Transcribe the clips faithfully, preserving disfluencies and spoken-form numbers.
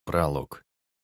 Пролог.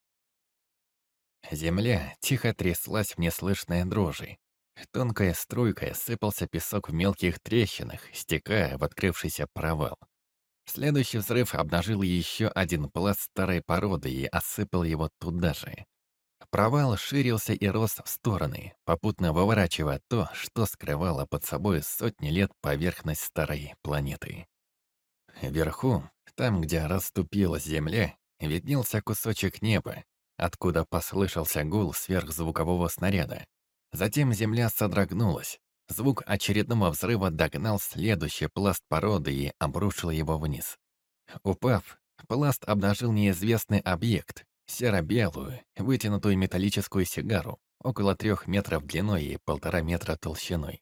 Земля тихо тряслась в неслышной дрожи. Тонкая струйкой сыпался песок в мелких трещинах, стекая в открывшийся провал. Следующий взрыв обнажил еще один пласт старой породы и осыпал его туда же. Провал ширился и рос в стороны, попутно выворачивая то, что скрывало под собой сотни лет поверхность старой планеты. Вверху, там, где расступилась земля, виднелся кусочек неба, откуда послышался гул сверхзвукового снаряда. Затем земля содрогнулась. Звук очередного взрыва догнал следующий пласт породы и обрушил его вниз. Упав, пласт обнажил неизвестный объект, серо-белую, вытянутую металлическую сигару, около трех метров длиной и полтора метра толщиной.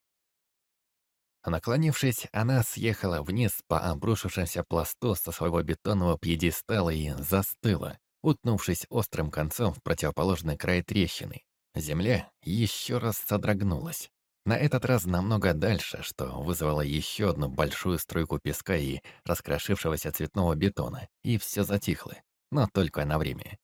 Наклонившись, она съехала вниз по обрушившемуся пласту со своего бетонного пьедестала и застыла, утнувшись острым концом в противоположный край трещины. Земля еще раз содрогнулась. На этот раз намного дальше, что вызвало еще одну большую струйку песка и раскрошившегося цветного бетона, и все затихло, но только на время.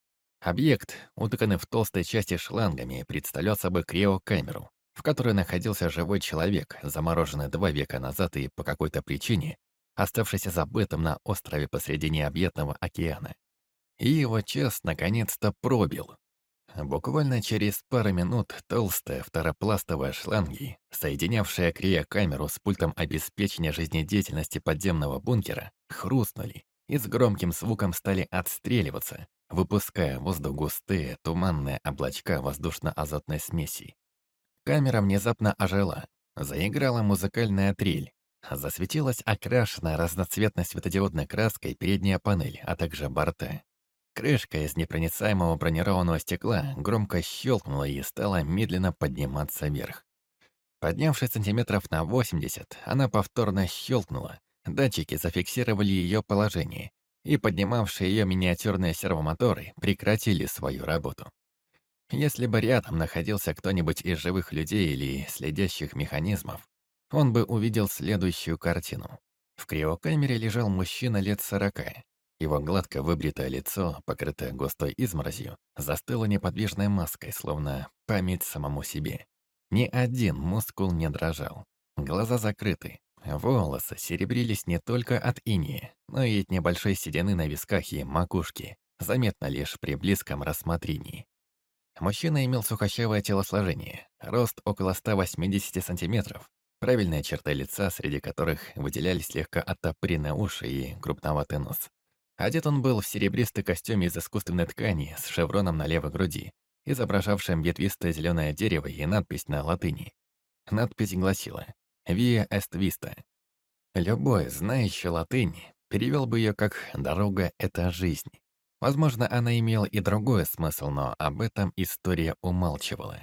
Объект, утыканный в толстой части шлангами, представлял собой криокамеру, в которой находился живой человек, замороженный два века назад и по какой-то причине оставшийся забытым на острове посреди необъятного океана. И его час наконец-то пробил. Буквально через пару минут толстая второпластовая шланги, соединявшая криокамеру с пультом обеспечения жизнедеятельности подземного бункера, хрустнули и с громким звуком стали отстреливаться, выпуская в воздух густые туманные облачка воздушно-азотной смеси. Камера внезапно ожила, заиграла музыкальная трель, засветилась окрашенная разноцветной светодиодной краской передняя панель, а также борта. Крышка из непроницаемого бронированного стекла громко щелкнула и стала медленно подниматься вверх. Поднявшись сантиметров на восемьдесят, она повторно щелкнула. Датчики зафиксировали ее положение, и поднимавшие ее миниатюрные сервомоторы прекратили свою работу. Если бы рядом находился кто-нибудь из живых людей или следящих механизмов, он бы увидел следующую картину. В криокамере лежал мужчина лет сорока. Его гладко выбритое лицо, покрытое густой изморозью, застыло неподвижной маской, словно память самому себе. Ни один мускул не дрожал. Глаза закрыты. Волосы серебрились не только от инея, но и от небольшой седины на висках и макушке, заметно лишь при близком рассмотрении. Мужчина имел сухощавое телосложение, рост около ста восьмидесяти сантиметров, правильные черты лица, среди которых выделялись слегка оттопыренные уши и крупноватый нос. Одет он был в серебристый костюм из искусственной ткани с шевроном на левой груди, изображавшим ветвистое зеленое дерево и надпись на латыни. Надпись гласила «Via est vista». Любой, знающий латынь, перевел бы ее как «дорога — это жизнь». Возможно, она имела и другой смысл, но об этом история умалчивала.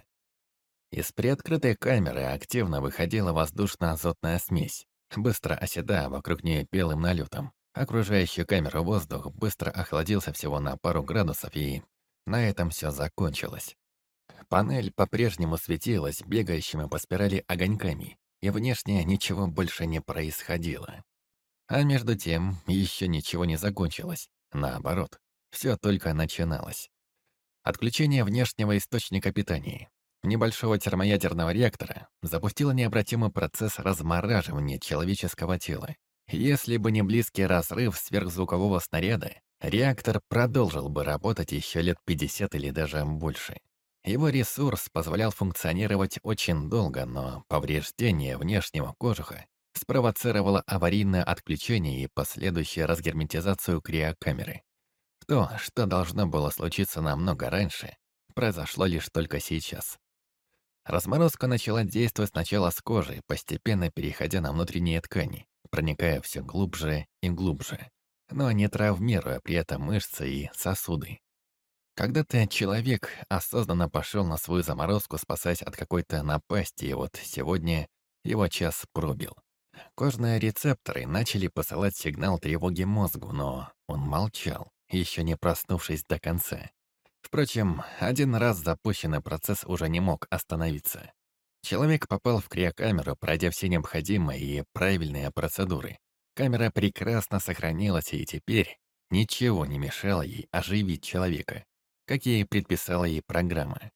Из приоткрытой камеры активно выходила воздушно-азотная смесь, быстро оседая вокруг нее белым налетом. Окружающий камеру воздух быстро охладился всего на пару градусов, и на этом все закончилось. Панель по-прежнему светилась бегающими по спирали огоньками, и внешне ничего больше не происходило. А между тем еще ничего не закончилось. Наоборот, все только начиналось. Отключение внешнего источника питания, небольшого термоядерного реактора, запустило необратимый процесс размораживания человеческого тела. Если бы не близкий разрыв сверхзвукового снаряда, реактор продолжил бы работать еще лет пятьдесят или даже больше. Его ресурс позволял функционировать очень долго, но повреждение внешнего кожуха спровоцировало аварийное отключение и последующую разгерметизацию криокамеры. То, что должно было случиться намного раньше, произошло лишь только сейчас. Разморозка начала действовать сначала с кожи, постепенно переходя на внутренние ткани, проникая все глубже и глубже, но не травмируя при этом мышцы и сосуды. Когда-то человек осознанно пошел на свою заморозку, спасаясь от какой-то напасти, и вот сегодня его час пробил. Кожные рецепторы начали посылать сигнал тревоги мозгу, но он молчал, еще не проснувшись до конца. Впрочем, один раз запущенный процесс уже не мог остановиться. Человек попал в криокамеру, пройдя все необходимые и правильные процедуры. Камера прекрасно сохранилась, и теперь Ничего не мешало ей оживить человека, как ей предписала ей программа.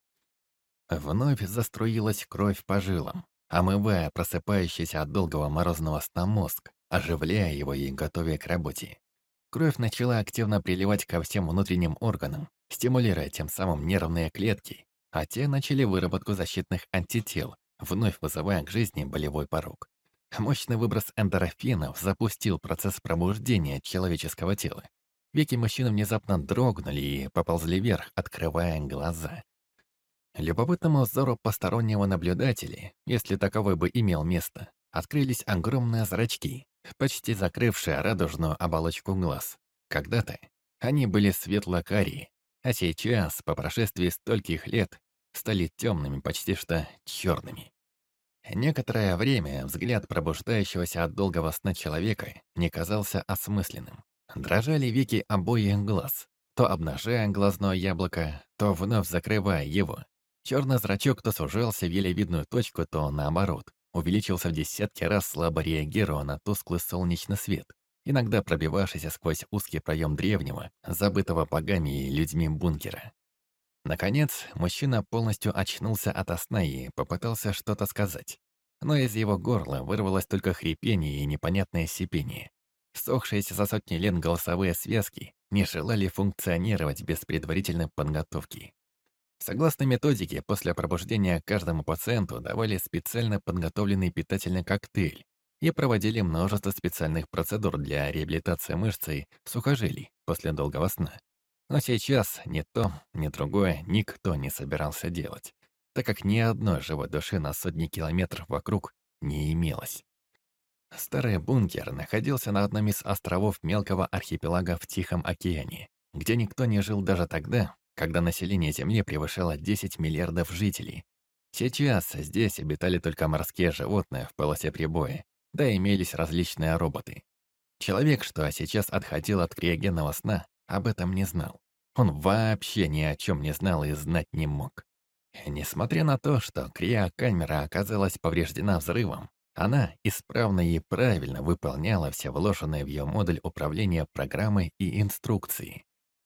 Вновь заструилась кровь по жилам, омывая просыпающийся от долгого морозного сна мозг, оживляя его и готовя к работе. Кровь начала активно приливать ко всем внутренним органам, стимулируя тем самым нервные клетки, а те начали выработку защитных антител, вновь вызывая к жизни болевой порог. Мощный выброс эндорфинов запустил процесс пробуждения человеческого тела. Веки мужчины внезапно дрогнули и поползли вверх, открывая глаза. Любопытному взору постороннего наблюдателя, если таковой бы имел место, открылись огромные зрачки, почти закрывшие радужную оболочку глаз. Когда-то они были светло-карие, а сейчас, по прошествии стольких лет, стали темными, почти что черными. Некоторое время взгляд пробуждающегося от долгого сна человека не казался осмысленным. Дрожали веки обоих глаз, то обнажая глазное яблоко, то вновь закрывая его. Черный зрачок то сужался в еле видную точку, то, наоборот, увеличился в десятки раз, слабо реагируя на тусклый солнечный свет, иногда пробивавшийся сквозь узкий проем древнего, забытого богами и людьми бункера. Наконец, мужчина полностью очнулся ото сна и попытался что-то сказать. Но из его горла вырвалось только хрипение и непонятное сипение. Сохшиеся за сотни лет голосовые связки не желали функционировать без предварительной подготовки. Согласно методике, после пробуждения каждому пациенту давали специально подготовленный питательный коктейль и проводили множество специальных процедур для реабилитации мышц и сухожилий после долгого сна. Но сейчас ни то, ни другое никто не собирался делать, так как ни одной живой души на сотни километров вокруг не имелось. Старый бункер находился на одном из островов мелкого архипелага в Тихом океане, где никто не жил даже тогда, когда население Земли превышало десять миллиардов жителей. Сейчас здесь обитали только морские животные в полосе прибоя, да имелись различные роботы. Человек, что сейчас отходил от криогенного сна, об этом не знал. Он вообще ни о чем не знал и знать не мог. Несмотря на то, что криокамера оказалась повреждена взрывом, она исправно и правильно выполняла все вложенные в ее модуль управления программой и инструкции.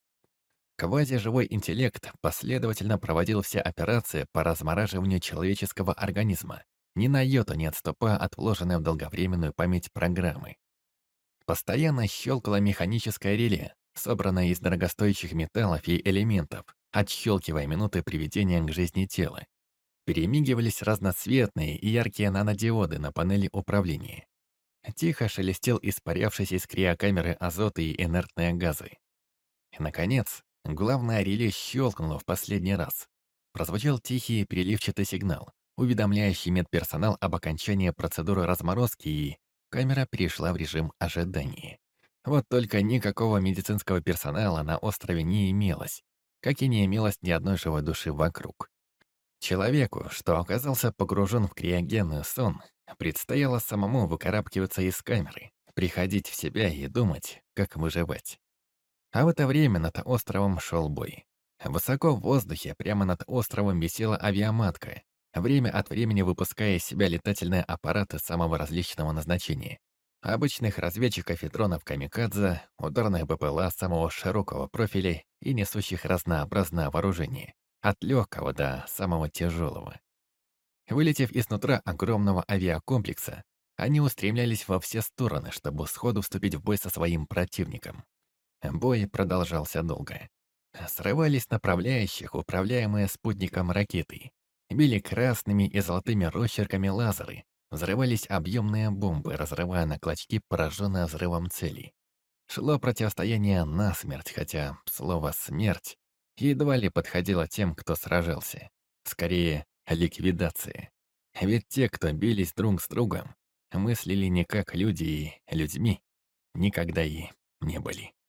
Квазиживой интеллект последовательно проводил все операции по размораживанию человеческого организма, ни на йоту не отступая от вложенной в долговременную память программы. Постоянно щелкало механическое реле, собранное из дорогостоящих металлов и элементов, отщелкивая минуты приведения к жизни тела. Перемигивались разноцветные и яркие нанодиоды на панели управления. Тихо шелестел испарявшийся из криокамеры азот и инертные газы. И, наконец, главное реле щелкнуло в последний раз. Прозвучал тихий переливчатый сигнал, уведомляющий медперсонал об окончании процедуры разморозки, и камера перешла в режим ожидания. Вот только никакого медицинского персонала на острове не имелось, как и не имелось ни одной живой души вокруг. Человеку, что оказался погружен в криогенный сон, предстояло самому выкарабкиваться из камеры, приходить в себя и думать, как выживать. А в это время над островом шел бой. Высоко в воздухе, прямо над островом, висела авиаматка, время от времени выпуская из себя летательные аппараты самого различного назначения. Обычных разведчиков и дронов камикадзе, ударных БПЛА самого широкого профиля и несущих разнообразное вооружение, от легкого до самого тяжелого. Вылетев изнутра огромного авиакомплекса, они устремлялись во все стороны, чтобы сходу вступить в бой со своим противником. Бой продолжался долго. Срывались направляющих, управляемые спутником ракеты. Били красными и золотыми росчерками лазеры. Взрывались объемные бомбы, разрывая на клочки пораженные взрывом цели. Шло противостояние насмерть, хотя слово «смерть» едва ли подходило тем, кто сражался. Скорее, ликвидация. Ведь те, кто бились друг с другом, мыслили не как люди и людьми никогда и не были.